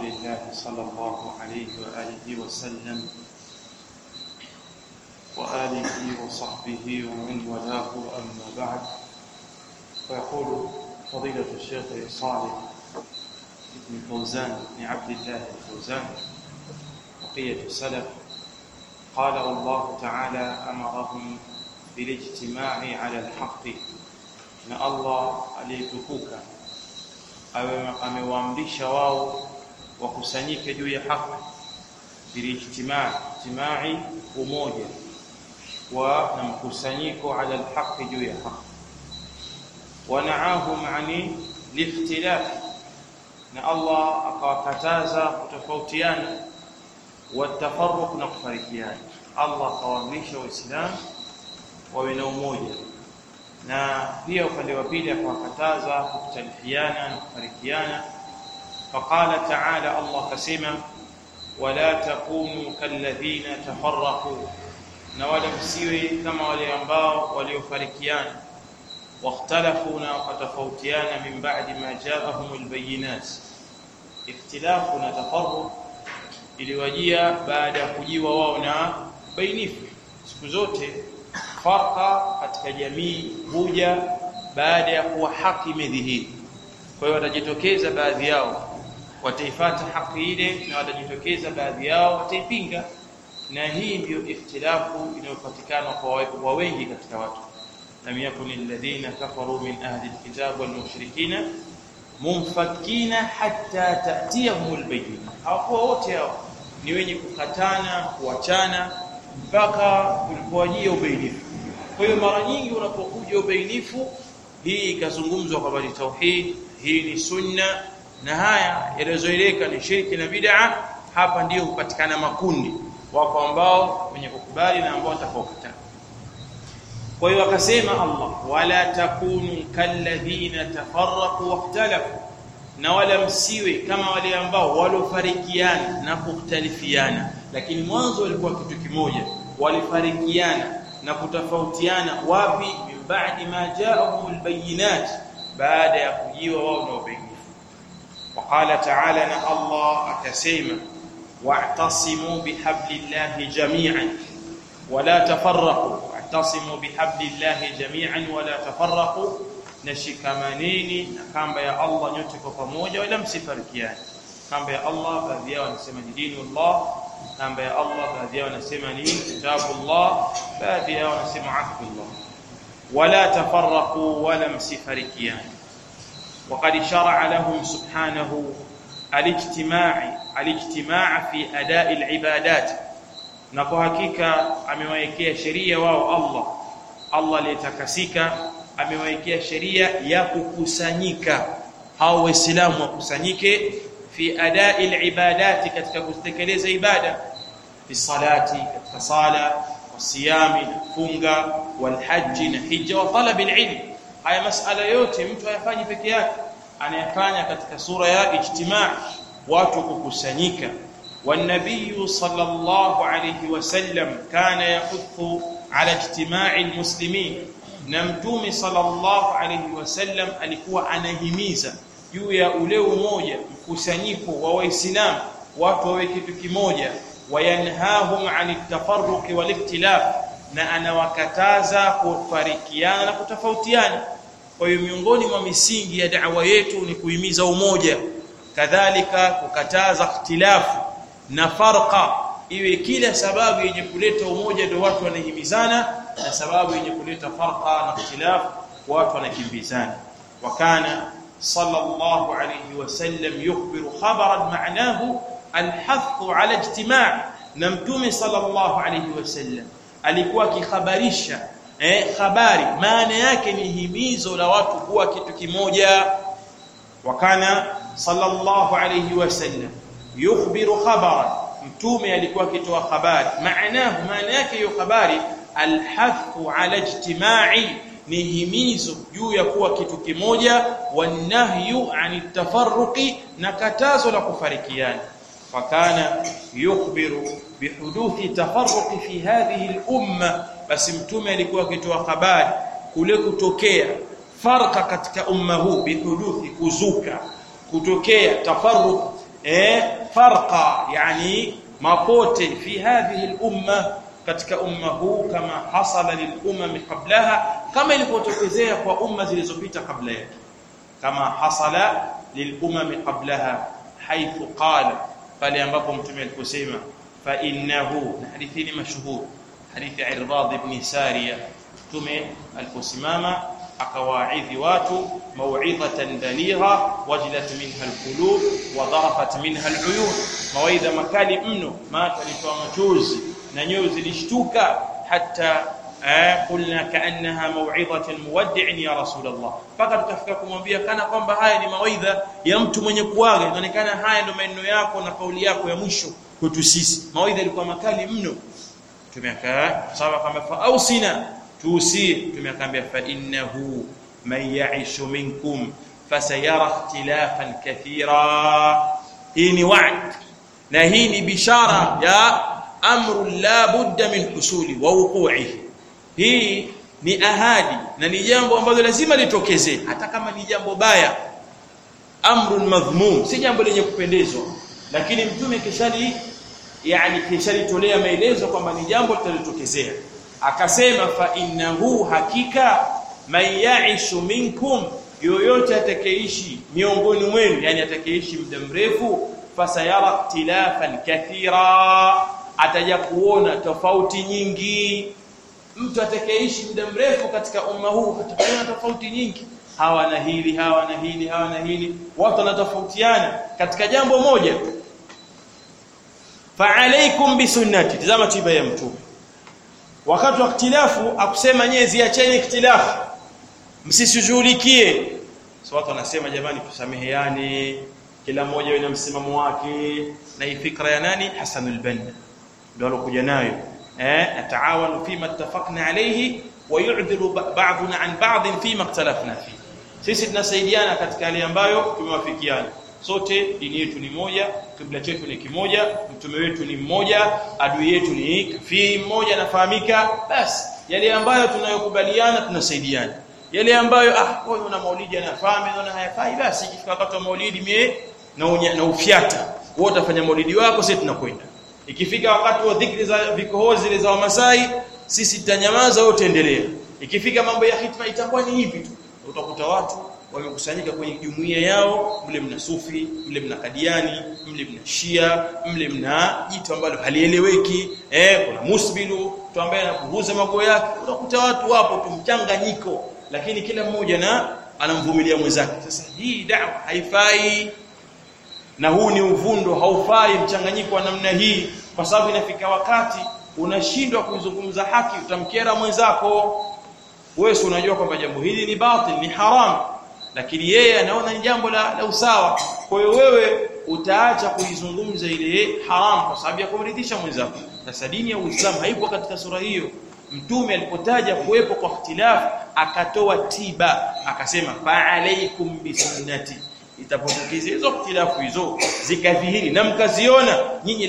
رسول الله صلى الله عليه وآله وسلم وآله وصحبه ومن والاه أما بعد. فيقول فضيلة الشيخ صالح بن فوزان بن عبد الله الفوزان بقية السلف قال الله تعالى أمرهم بالاجتماع على الحق na Allah aliyetukuka amewaamrisha wao wakusanyike juu ya haki bilijtimai umoja na mkusanyiko ala alhaq juu ya haki wanaahum ani liftilaf na Allah akawakataza kutofautiana watafarruq na kufarikiana. Allah akawaamrisha waislamu wawe na umoja na pia upande wa pili akawakataza kukhtalifiana na kufarikiana. Faqala ta'ala, Allah kasema wala takunu kalladhina tafarraqu, na wala msiwe kama wale ambao waliofarikiana wakhtalafu na watafautiana min ba'di ma ja'ahumul bayinat. Ikhtilafu na tafarruq iliwajia baada ya kujiwa wao na bainifu. Siku zote farqa katika jamii huja baada ya kuwa haki imedhihiri. Kwa hiyo watajitokeza baadhi yao wataifuata haki ile na watajitokeza baadhi yao wataipinga, na hii ndio ikhtilafu inayopatikana kwa wengi katika watu. Lam yakun alladhina kafaru min ahli alkitab wal mushrikina munfakina hatta ta'tiyahum albayyinah. Hapo wote hao ni wenye kukatana kuachana mpaka kulipowajia ubainifu. Kwa hiyo mara nyingi unapokuja ubainifu, hii ikazungumzwa kwamba ni tauhid, hii ni sunna, na haya yaliyozoeleka ni shirki na bid'a, hapa ndio hupatikana makundi, wako ambao wenye kukubali na ambao watakaokataa. Kwa hiyo akasema Allah wala takunu kalladhina tafarraqu wakhtalafu, na wala msiwe kama wale ambao walofarikiana na kukhtalifiana. Lakini mwanzo walikuwa kitu kimoja, walifarikiana na kutofautiana wapi? Min ba'di ma ja'ahumul bayinat, baada ya kujiwa wao na ubainifu. Waqala ta'ala, na Allah akasema wa'tasimu bihablillahi jami'an wala tafarraqu. Wa'tasimu bihablillahi jami'an wala tafarraqu, nashikamaneni na kamba ya Allah nyote kwa pamoja wala msifarikiane. Kamba ya Allah baadhi yao wanasema ni dinullah, kamba ya Allah baadhi yao wanasema ni kitabullah, baadhi yao wanasema ahdullah. Wala tafarraqu, wala msifarikiane. وقد شرع لهم سبحانه الاجتماع في أداء العبادات, na kwa hakika amewawekea sheria wao Allah aliyetakasika amewawekea sheria ya kukusanyika hao waislamu wakusanyike fi adai alibadati, katika kutekeleza ibada, fi salati, katika sala, wasiyami, funga, walhaji na hija, wa talabil ilm. Haya masala yote mtu hayafanyi peke yake, anayafanya katika sura ya ijtimaa, watu kukusanyika. والنبي صلى الله عليه وسلم كان يحث على اجتماع المسلمين, na mtume sallallahu alayhi wasallam alikuwa anahimiza juu ya ule umoja, mkusanyiko wa waislamu, watu wawe kitu kimoja. Wayanhahum anit tafarruq wal ikhtilaf, na anawakataza kufarikiana na kutofautiana. Kwa hiyo miongoni mwa misingi ya da'wa yetu ni kuhimiza umoja, kadhalika kukataza ikhtilafu na farqa, iwe kila sababu yenye kuleta umoja ndio watu wanahimizana, na sababu yenye kuleta farqa na ikhtilaf watu wanakimbizana. Wakana sallallahu alayhi wasallam yukhbiru khabaran ma'nahu alhathu ala ijtima', na mtume sallallahu alayhi wasallam alikuwa akikhabarisha habari, maana yake ni himizo la watu kuwa kitu kimoja. Wakana sallallahu alayhi wasallam yukhbiru khabaran, mtume alikuwa akitoa habari, maana yake hiyo habari alhathu ala ijtima'i, ni himizo juu ya kuwa kitu kimoja, wanahyu anit tafarruqi, na katazo la kufarikiana. Fakana yukhbiru bihuduthi tafarruqi fi hadhihi al-umma, basi mtume alikuwa akitoa habari kule kutokea farqa katika umma huu, bihuduthi, kuzuka, kutokea tafarruq farqa yani mapote fi hadhihi al-umma katika umma huu kama hasala lil-umam qablaha kama ilipotokezea kwa umma zilizopita kabla yake kama hasala lil-umam qablaha haythu qala pale ambapo mtume aliposema fa innahu hadithi ni mashhur hadithi Irbad ibn Sariya mtume aliposimama akawaidhi watu mau'izatan baligha wajilat minha alqulub wa dharafat minha aluyun mawaidha makali mno mata alitoa machozi na nyoyo zilishtuka hata qulna kaannaha mau'izatan muwaddi'in ya rasulullah paka tutafika kumwambia kana kwamba haya ni mawaidha ya mtu mwenye kuaga inaonekana haya ndio maneno yako na kauli yako ya mwisho kwetu sisi mawaidha ilikuwa makali mno tumekaa sawa kama fa ausina tusi tumeakaambia fa innahu man ya'ishu minkum fasayara ikhtilafan kathira hii ni wa'd na hii ni bishara ya amru la budda min husuli wa wuqu'ihi hii ni ahadi na ni jambo ambalo lazima litokezee hata kama ni jambo baya amrun madhmum si jambo lenye kupendezwa lakini mtume kishalitolea maelezo kwamba ni jambo litalotokezea akasema fa innahu hakika man ya'ishu minkum yoyote atakayeishi miongoni mwenu yani atakayeishi muda mrefu fasayara ikhtilafan kathira ataja kuona tofauti nyingi mtu atakayeishi muda mrefu katika umma huu ataona tofauti nyingi hawa na hili watu wanatofautiana katika jambo moja fa alaykum bi sunnati tazama tiba ya mtume wakati wa ikhtilafu akusema nyewe ziacheni ikhtilafu msishughulikie so watu wanasema jamani tusameheane kila mmoja ana msimamo wake na hii fikra ya nani Hasan al-Banna ndio alokuja nayo ataawanu fima ittafaqna alayhi wa yu'dhiru ba'duna an ba'd fima ikhtalafna fi sisi tunasaidiana katika yale ambayo tumewafikiana sote dini yetu ni moja kibla chetu ni kimoja mtume wetu ni mmoja adui yetu ni kafiri mmoja nafahamika basi yale ambayo tunayokubaliana tunasaidiana yale ambayo wewe una maulidi anafahamu na hayafai basi ikifika wakati wa maulidi mie na ufiata wewe utafanya maulidi wako sisi tunakwenda ikifika wakati wa dhikri za vikohozi zile za Wamasai sisi tutanyamaza wewe utaendelea ikifika mambo ya hitma itakuwa ni hivi tu utakuta watu wamekusanyika kwenye jumuiya yao mle mna sufi mle mna kadiani mle mna shia mle mna jitu ambalo halieleweki kuna musbilu mtu ambaye anakuuza mago yake utakuta watu wapo tumchanganyiko lakini kila mmoja na anamvumilia mwenzake sasa hii da'wa haifai na huu ni uvundo haufai mchanganyiko wa namna hii kwa sababu inafika wakati unashindwa kuizungumza haki utamkera mwenzako wewe unajua kwamba jambo hili ni batil ni haram lakini yeye anaona ni jambo la usawa kwa hiyo wewe utaacha kuizungumza ile haram kwa sababu ya kumridhisha mwenzako sasa dini ya Uislamu haipo katika sura hiyo mtume alipotaja kuwepo kwa ikhtilaf akatoa tiba akasema fa alaykum bi sunnati itapotokeza hizo ikhtilafu hizo zikadhihiri na mkaziona nyinyi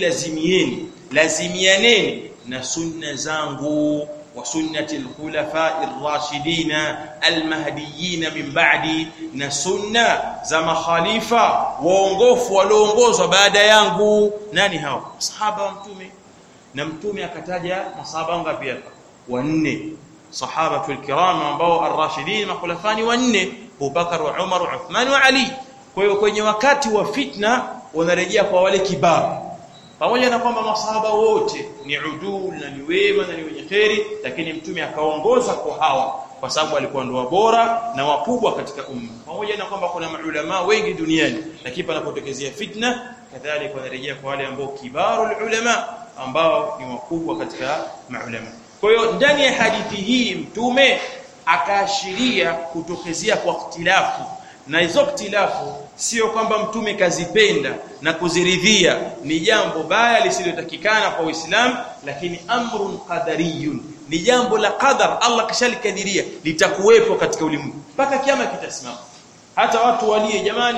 lazimianeni na sunna zangu wa sunnati al-khulafa ar-rashidin al-mahdiyyin min ba'di na sunna za makhalifa waongofu walioongozwa baada yangu nani hao sahaba wa mtume na mtume akataja masahaba ngapi hapa wanne sahabatul kiram ambao ar-rashidin makhulafani wanne Abubakar wa Umar wa Uthman wa Ali kwa hiyo kwenye wakati wa fitna wanarejea kwa wale kibar pamoja na kwamba masahaba wote ni udul na ni wema na ni wenye kheri lakini mtume akaongoza kwa hawa kwa sababu alikuwa ndio bora na wakubwa katika umma pamoja na kwamba kuna maulama wengi duniani lakini panapotokezea fitna kadhalika wanarejea kwa wale ambao kibarul ulama ambao ni wakubwa katika maulama kwa hiyo ndani ya hadithi hii mtume akaashiria kutokezea kwa ikhtilafu na hizo ikhtilafu sio kwamba mtume kazipenda na kuziridhia ni jambo baya lisilotakikana kwa Uislamu lakini amrun qadariyun ni jambo la qadar Allah kishalikadiria litakuwepo katika ulimwengu mpaka kiyama kitasimama hata watu walie jamani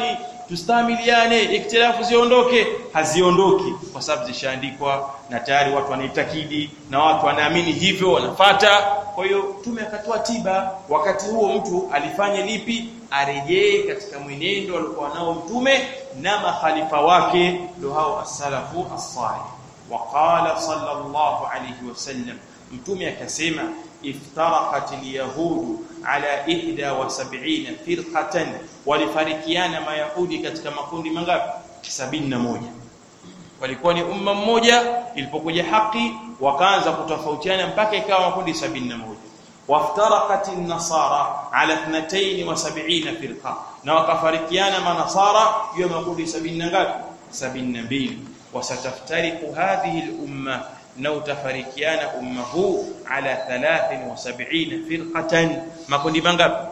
tustamiliane, ikhtilafu ziondoke. Haziondoki kwa sababu zishaandikwa na tayari watu wanaitakidi na watu wanaamini hivyo, wanafuata. Kwa hiyo Mtume akatoa tiba. Wakati huo mtu alifanye lipi? Arejee katika mwenendo aliokuwa nao Mtume na makhalifa wake, ndio hao as-salafu as-salih. Waqala sallallahu alayhi wasallam, Mtume akasema iftaraqat al-yahudu ala 71 firqatan, walifarikiana mayahudi katika makundi mangapi? 71. Walikuwa ni umma mmoja, ilipokuja haki wakaanza kutofautiana mpaka ikawa makundi 71. Waftaraqat an-nasara ala 72 firqa, na wakafarikiana manasara hiyo makundi 70 ngapi? 72. Wasataftariqu hadhihi al-umma, na utafarikiana umma huu ala 73 firqatan, makundi mangapi?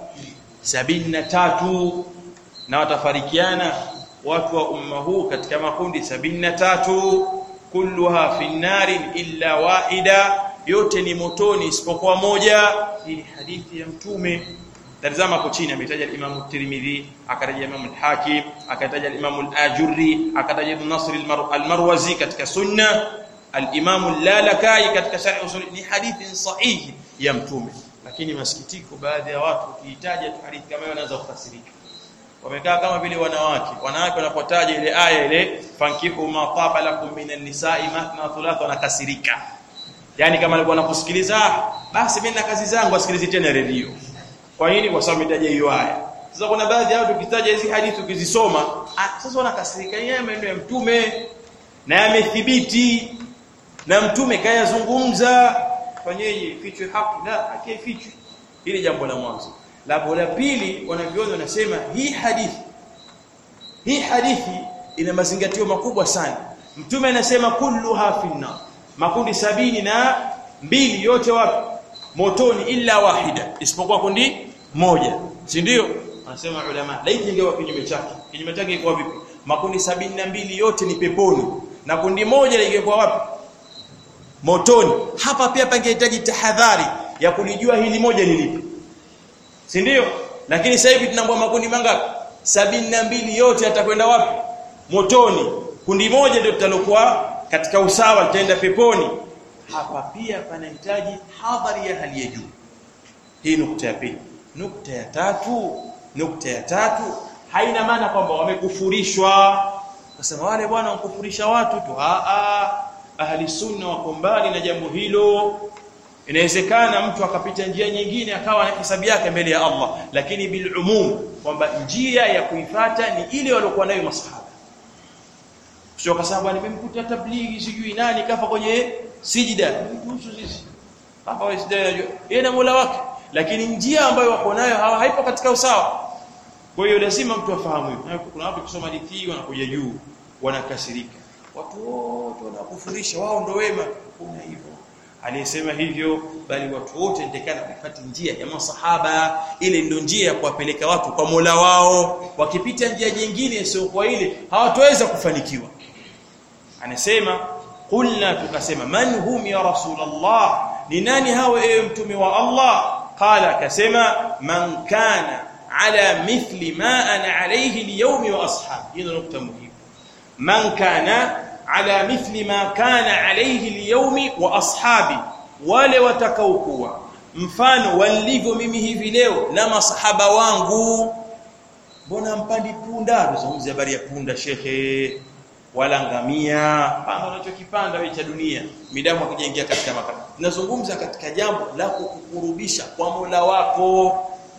73. Na watafarikiana watu wa umma huu katika makundi 73, kulluha fi an-nari illa wahida, yote ni motoni isipokuwa moja. Hii ni hadithi ya Mtume. Tazama hapo chini ametaja al-Imam at-Tirmidhi, akataja Imam al-Hakim, akataja al-Imam al-Ajurri, akataja Ibn Nasr al-Marwazi katika Sunna, al-Imam al-Lalakai katika Sharh Usul. Ni hadithi sahihi ya Mtume. Lakini masikitiko, baadhi ya watu ukihitaji hadithi kama hiyo wanaanza kukasirika. Wamekaa kama vile wanawake wanapotaja ile aya ile fankihu ma taba lakum minan nisa'i mathna thulatha, wanakasirika. Yani kama alikuwa anakusikiliza, basi mimi na kazi zangu asikilize tena redio. Kwa nini? Kwa sababu mtaja hiyo aya. Sasa kuna baadhi ya watu ukitaja hizi hadithi ukizisoma, sasa wanakasirika. Yeye maneno ya Mtume na yamethibiti na Mtume kayazungumza, fanyeje? Fichwe haki? La, hakifichwi. Hili jambo la mwanzo. La pili, wanaviona wanasema hii hadithi ina mazingatio makubwa sana. Mtume anasema kulluha finna, makundi 72 yote wapi? Motoni, illa wahida, isipokuwa kundi moja, si ndio? Anasema ulama, laiti ingewa kinyume chake iko vipi? Makundi 72 yote ni peponi na kundi moja lingekuwa wapi? Motoni. Hapa pia pangehitaji tahadhari ya kulijua hili moja ni lipi, si ndio? Lakini sasa hivi tunaambia makundi mangapi? 72 yote yatakwenda wapi? Motoni. Kundi moja ndio litalokuwa katika usawa, litaenda peponi. Hapa pia panahitaji hadhari ya hali ya juu. Hii nukta ya pili. Nukta ya tatu haina maana kwamba wamekufurishwa. Nasema wale bwana wakufurisha watu tu. Ahli sunna wako mbali na jambo hilo. Inawezekana mtu akapita njia nyingine akawa na hisabu yake mbele ya Allah, lakini bil umum kwamba njia ya kuifuata ni ile waliokuwa nayo masahaba. Sio kwa sababu nimemkuta tablighi sijui nani kafa kwenye sijida, kuhusu sisi hapa wasijida yeye na Mola wake, lakini njia ambayo wako nayo haipo katika usawa. Kwa hiyo lazima mtu afahamu hivyo. Kuna watu kusoma hadithi wanakuja juu wanakasirika, watu wote wanakufurisha, wao ndio wema. Kuna hivyo aliyesema hivyo, bali watu wote ndekana kufuata njia ya masahaba. Ile ndio njia ya kuwapeleka watu kwa Mola wao. Wakipita njia nyingine sio kwa ile, hawataweza kufanikiwa. Anasema qulna, tukasema man hum ya Rasulullah, ni nani hawa ewe mtume wa Allah? Qala, kasema man kana ala mithli ma ana alayhi al-yawm wa ashabi. Hii nukta muhimu. Man kana ala mithli ma kana alayhi al-yawm wa ashabi, wale watakaokuwa mfano walivyo mimi hivi leo na masahaba wangu. Mbona mpandi punda? Tuzungumzie habari ya punda shekhe, wala ngamia, panda unachokipanda wewe cha dunia, midamu akijaingia katika makaburi. Tunazungumza katika jambo la kukurubisha kwa Mola wako.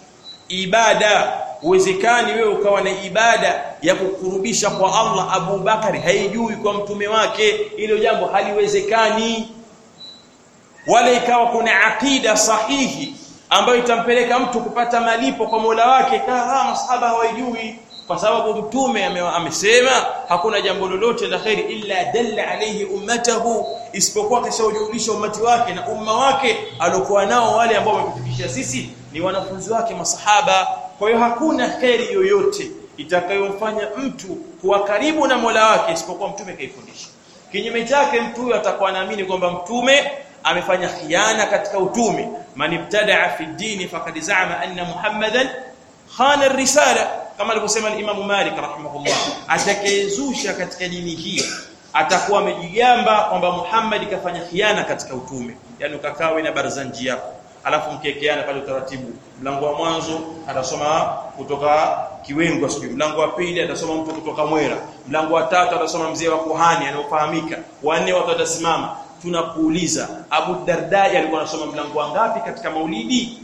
Ibada, uwezekani wewe ukawa na ibada ya kukurubisha kwa Allah. Abu Bakari haijui kwa mtume wake, hilo jambo haliwezekani. Wala ikawa kuna akida sahihi ambayo itampeleka mtu kupata malipo kwa Mola wake, kama masahaba hawajui, kwa sababu mtume amesema hakuna jambo lolote la khairi illa dalla alayhi ummatahu, isipokuwa kashaujulisha ummati wake na umma wake aliokuwa nao wale ambao wametufikisha sisi ni wanafunzi wake masahaba. Kwa hiyo hakuna khairi yoyote itakayomfanya mtu kuwa karibu na Mola wake isipokuwa mtume kaifundisha. Kinyume chake, mtu huyo atakuwa anaamini kwamba mtume amefanya khiana katika utume. Man ibtada'a fi ad-din faqad za'ama anna Muhammadan khana ar-risala, kama alivyosema al-Imam Malik rahimahullah, atakayezusha katika dini hii atakuwa amejigamba kwamba Muhammad kafanya khiana katika utume. Yani ukakawe na barzanji yako alafu mkekeana pale utaratibu, mlango wa mwanzo atasoma kutoka Kiwengo, sio mlango wa pili atasoma mtu kutoka Mwera, mlango wa tatu atasoma mzee wa kuhani anaofahamika, wanne watu watasimama. Tunakuuliza, Abu Darda alikuwa anasoma mlango wangapi katika maulidi?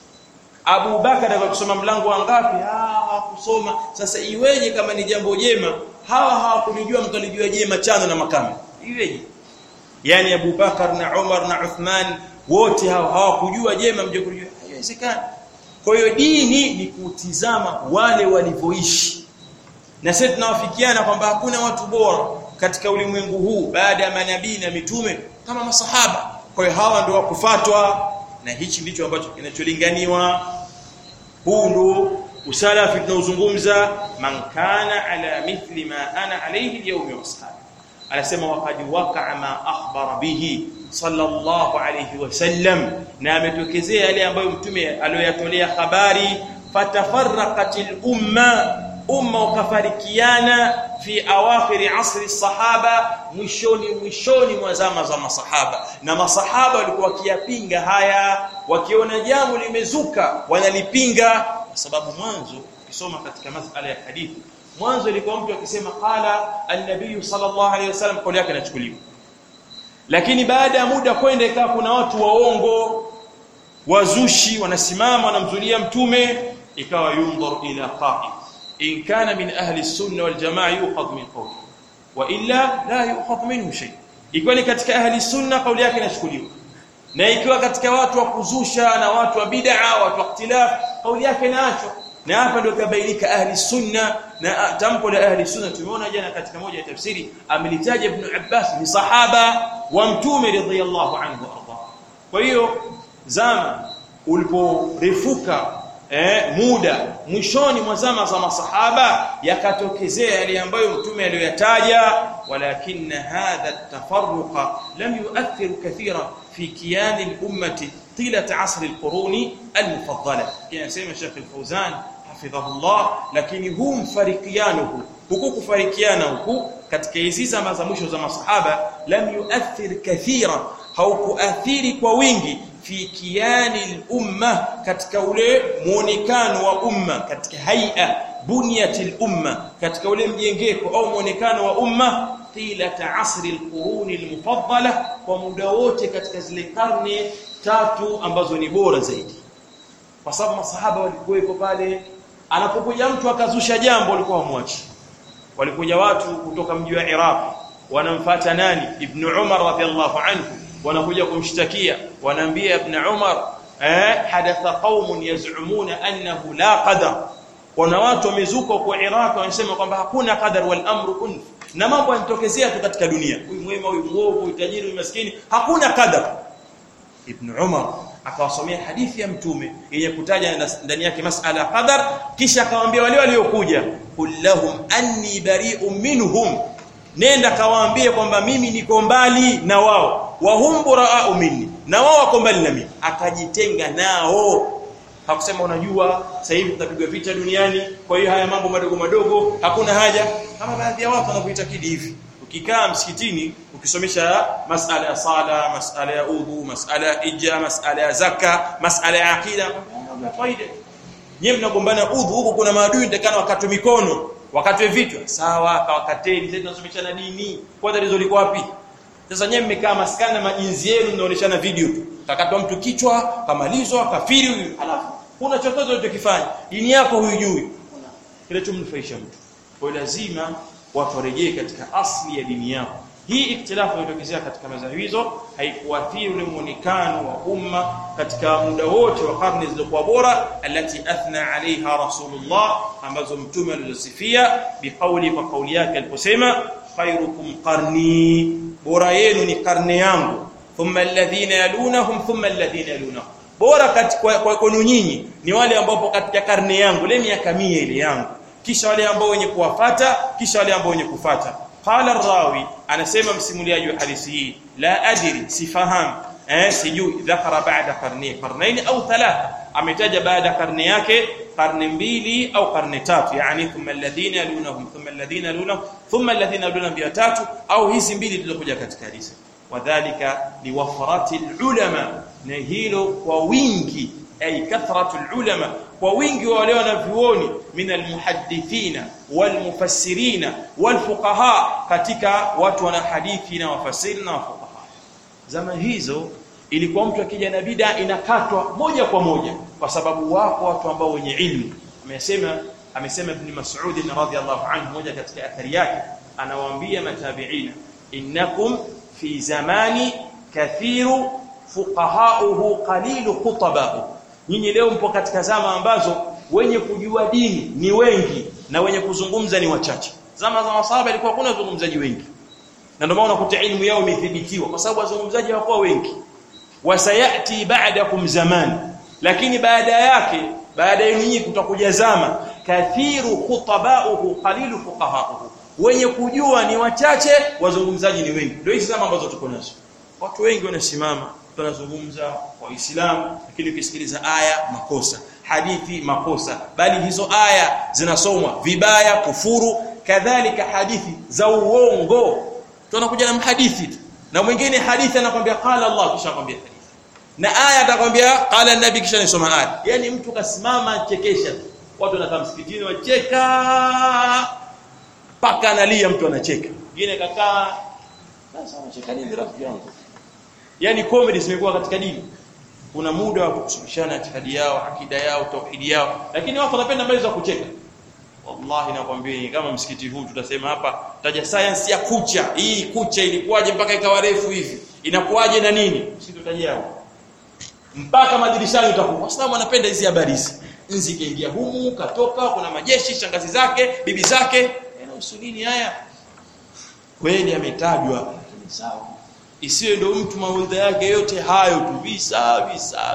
Abu Bakar alikuwa anasoma mlango wangapi? Hakusoma. Sasa iweje kama ni jambo jema hawakunijua, mkalijua jema chano na makame? Iweje? Yani Abu Bakar na Umar na Uthman wote hawakujua jema, mje kujua? Haiwezekani. Kwa hiyo dini ni kutizama wale walivyoishi, na sisi tunawafikiana kwamba hakuna watu bora katika ulimwengu huu baada ya manabii na mitume kama masahaba. Kwa hiyo hawa ndio wakufuatwa, na hichi ndicho ambacho kinacholinganiwa. Huu ndio usalafi tunaozungumza, man kana ala mithli ma ana alayhi al-yawm wa ashabi. Anasema waqad waqa'a ma akhbara bihi sallallahu alayhi wasallam, na ametokezea yale ambayo mtume aliyotolea habari. Fatafarraqatil umma ukafarikiana fi awakhir asri sahaba, mwishoni mwa zama za masahaba. Na masahaba walikuwa wakiyapinga haya, wakiona jambo limezuka wanalipinga, kwa sababu mwanzo ukisoma katika masala ya hadithi, mwanzo ilikuwa mtu akisema qala an-nabiy sallallahu alayhi wasallam, kauli yake inachukuliwa. Lakini baada ya muda kwenda ikawa kuna watu waongo wazushi wanasimama wanamzulia mtume, ikawa yundhar ila qa'id in kana min ahli sunna wal jamaa yuqad min qawli wa illa la yuqad minhu shay. Ikiwa ni katika ahli sunna kauli yake inachukuliwa, na ikiwa katika watu wa kuzusha na watu wa bid'a watu wa ikhtilaf kauli yake inaachwa. Na hapa ndio kabainika ahli sunna, na tamko la ahli sunna tumeona jana katika moja ya tafsiri amelitaja Ibn Abbas ni sahaba wa mtume radhiyallahu anhu arda. Kwa hiyo zama uliporefuka muda mwishoni mwa zama za masahaba yakatokezea yale ambayo mtume aliyoyataja, walakin hadha at-tafarruqa lam yu'athir kathira fi kiyan al-ummati طيله عصر القرون المفضله. Yanasema Sheikh Al-Fawzan hafidhahullah, lakini mfarikiano huku kufarikiana huku katika hizi zama za mwisho za masahaba lam yu'athir kathira, haukuathiri kwa wingi fi kiyani al-umma, katika ule muonekano wa umma, katika hay'a bunyatil umma, katika ule mjengeko au muonekano wa umma tilata asri al-qurun al-mufaddala, kwa muda wote katika zile karne tatu ambazo ni bora zaidi. Kwa sababu masahaba walikuwepo pale, anapokuja mtu akazusha jambo walikuwa wamwachi. Walikuja watu kutoka mji wa Iraq wanamfuata nani? Ibn Umar radhiallahu anhu, wanakuja kumshtakia, wanaambia Ibn Umar hadatha qaumun yaz'umuna annahu la qadar. Kuna watu wamezuka kwa Iraq wanasema kwamba hakuna qadar wal amru unf, na mambo yanatokezea tu katika dunia, huyu mwema huyu mwovu, huyu tajiri huyu maskini, hakuna qadar. Ibn Umar akawasomea hadithi ya mtume yenye kutaja ndani yake masala ya qadar, kisha akawaambia wale waliokuja, kullahum anni bari'un minhum, nenda kawaambie kwamba mimi niko mbali na wao, wa hum bura'u minni, na wao wako mbali na mimi. Akajitenga nao, hakusema unajua sasa hivi tutapigwa vita duniani, kwa hiyo haya mambo madogo madogo hakuna haja, kama baadhi ya watu wanavyoitakidi hivi. Ukikaa msikitini ukisomesha masala ya sala, masala ya udhu, masala ya ija, masala ya zaka, masala ya akida, kuna faida. Nyinyi mnagombana udhu, huko kuna maadui nitakana wakati mikono, wakati vichwa, sawa, kawakateni. Sasa tunasomeshana dini, kwa tatizo liko wapi? Sasa nyinyi mmekaa maskani na majinzi yenu mnaoneshana video tu, takatwa mtu kichwa, kamalizwa, kafiri huyu, alafu kuna chochote unachokifanya dini yako hujui, kinachomnufaisha mtu. Kwa lazima watu warejee katika asli ya dini yao. Hii ikhtilafu inatokea katika madhehebu hizo haikuathiri ule muonekano wa umma katika muda wote wa karne zilizokuwa bora, alati athna alaiha Rasulullah, ambazo mtume alizosifia biqauli, kwa kauli yake aliposema khairukum qarni, bora yenu ni karne yangu, thumma alladhina yalunahum thumma alladhina yalunahum, bora katika kwenu nyinyi ni wale ambao katika karne yangu, ile miaka 100 ile yangu, kisha wale ambao wenye kuwafuata, kisha wale ambao wenye kufuata. Qala ar-rawi, anasema msimuliaji wa hadithi hii, la adri, sifahamu, sijui dhakara baada qarnayn au thalatha, ametaja baada karne yake karne 2 au karne 3, yani thumma alladhina yalunhum thumma alladhina yalunhum thumma alladhina yalunhum bi 3 au hizi mbili zilizokuja katika hadithi. Wadhālika liwafrati ulama, na hilo kwa wingi, ay kathratu ulama, kwa wingi wa wale wanavyuoni min almuhaddithina walmufassirina walfuqaha, katika watu wana hadithi na wafasiri na fuqaha. Zama hizo ilikuwa mtu akija na bid'a inakatwa moja kwa moja, kwa sababu wako watu ambao wenye ilmu. Amesema Ibn Mas'ud radhiyallahu anhu moja katika athari yake, anawaambia matabi'ina, innakum fi zamani kathiru fuqaha'uhu qalilu khutaba'uhu. Nyinyi leo mpo katika zama ambazo wenye kujua dini ni wengi na wenye kuzungumza ni wachache. Zama za masahaba ilikuwa kuna wazungumzaji wengi, na ndio maana unakuta ilmu yao imethibitiwa kwa sababu wazungumzaji hawakuwa wengi. Wasayati ba'dakum zaman, lakini baada yake, baada ya nyinyi kutakuja zama kathiru khutaba'uhu qalilu fuqaha'uhu, wenye kujua ni wachache, wazungumzaji ni wengi. Ndio hizo zama ambazo tuko nazo. Watu wengi wanasimama tunazungumza kwa Uislamu, lakini ukisikiliza aya makosa, hadithi makosa, bali hizo aya zinasomwa vibaya, kufuru, kadhalika hadithi za uongo. Tunakuja na mhadithi na mwingine hadithi anakuambia qala Allah, kisha anakuambia hadithi, na aya atakwambia qala an-nabi, kisha anasoma aya. Yani mtu kasimama chekesha, watu wanakaa msikitini wacheka paka analia, mtu anacheka, mwingine kakaa sasa anacheka nini rafiki yangu. Yani comedy zimekuwa katika dini. Kuna muda wa kukusubishana itikadi yao, akida yao, tauhidi yao, lakini watu wanapenda mbele za kucheka. Wallahi nakwambia kama msikiti huu tutasema hapa taja science ya kucha, hii kucha ilikuwaje mpaka ikawa refu hivi, inakuwaje na nini, sisi tutajia mpaka madirishani utakuwa. Kwa sababu wanapenda hizi habari hizi. Nzi kaingia humu, katoka, kuna majeshi, shangazi zake, bibi zake, na usulini haya kweli ametajwa, lakini sawa, isiwe ndio mtu mawaidha yake yote hayo tu visa.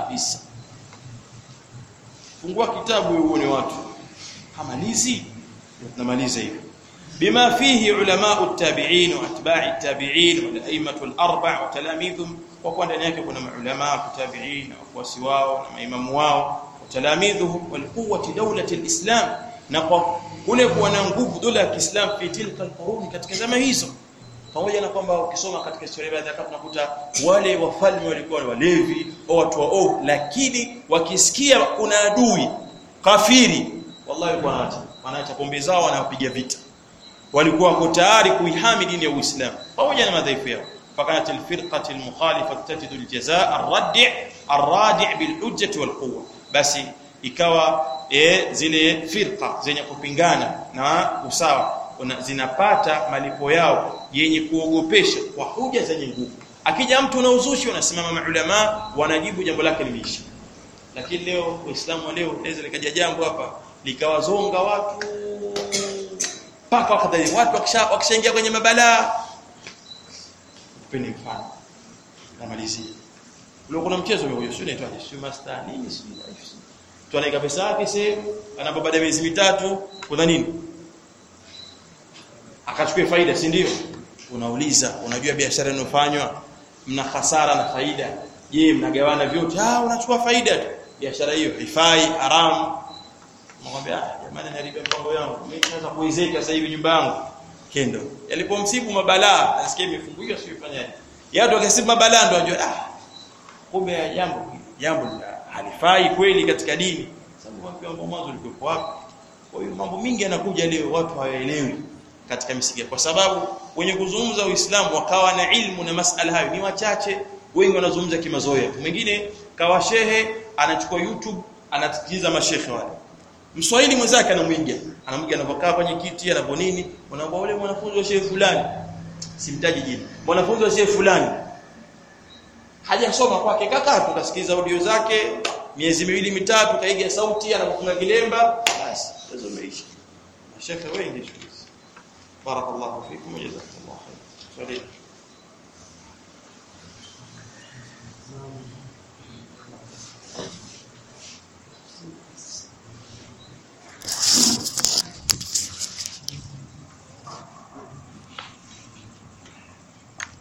Fungua kitabu uone watu hamalizi, tunamaliza hivi. Bima fihi ulama'u at-tabi'in wa atba'i at-tabi'in wa al-a'immatu al-arba' wa talamidhum, wa kwa ndani yake kuna maulama at-tabi'in na wafuasi wao na maimamu wao, wa talamidhuhum wal quwwati dawlati al-islam, na kwa kule kuwa na nguvu dola ya Kiislamu fi tilka al-qurun, katika zama hizo. Pamoja na kwamba ukisoma katika historia baadhi yake unakuta wale wafalme walikuwa walevi au watu waovu, lakini wakisikia kuna adui kafiri, wallahi walikuwa wanaacha pombe zao, wanapiga vita. Walikuwa wako tayari kuihami dini ya Uislamu pamoja na madhaifu yao. Fakanat alfirqatu almukhalifa tajidu aljazaa arradi' bilhujjati walquwwa, basi ikawa zile firqa zenye kupingana na usawa zinapata malipo yao yenye kuogopesha kwa hoja zenye nguvu. Akija mtu na uzushi, unasimama maulama wanajibu, jambo lake limeisha. Lakini leo Uislamu leo inaweza likaja jambo hapa likawazonga watu paka wakadhani watu wakishaingia kwenye mabalaa. Tupeni mfano na malizia. Leo kuna mchezo huo, sio inaitwaje, sio master nini, sio tuanaika pesa yake sehemu, anapobada miezi 3 kuna nini akachukue faida, si ndio? Unauliza, unajua biashara inofanywa mna hasara na faida, je mnagawana vyote? Unachukua faida tu, biashara hiyo haifai, haramu. Mwambia jamani, naribu mpango yangu, mimi naweza kuizeka sasa hivi nyumba yangu kendo. Yalipomsibu mabalaa, nasikia imefunguliwa, sio ifanyaje, yatu akasibu mabalaa, ndio anajua kumbe ya jambo halifai kweli katika dini, sababu mambo mwanzo ulikuwa wapi. Kwa hiyo mambo mingi yanakuja leo watu hawaelewi katika misingi, kwa sababu wenye kuzungumza Uislamu wakawa na ilmu na masala hayo ni wachache. Wengi wanazungumza kimazoea. Mwingine kawa shehe, anachukua YouTube anasikiliza mashehe wale, Mswahili mwenzake anamwiga anapokaa kwenye kiti anapo nini, unaomba ule mwanafunzi wa shehe fulani, simtaji jina, mwanafunzi wa shehe fulani hajasoma kwake, kaka tukasikiliza audio zake miezi 2 3, kaiga sauti anapofunga kilemba, basi hizo umeisha. Mashehe wengi. Barakallahu fikum wa jazakumullahu khairan.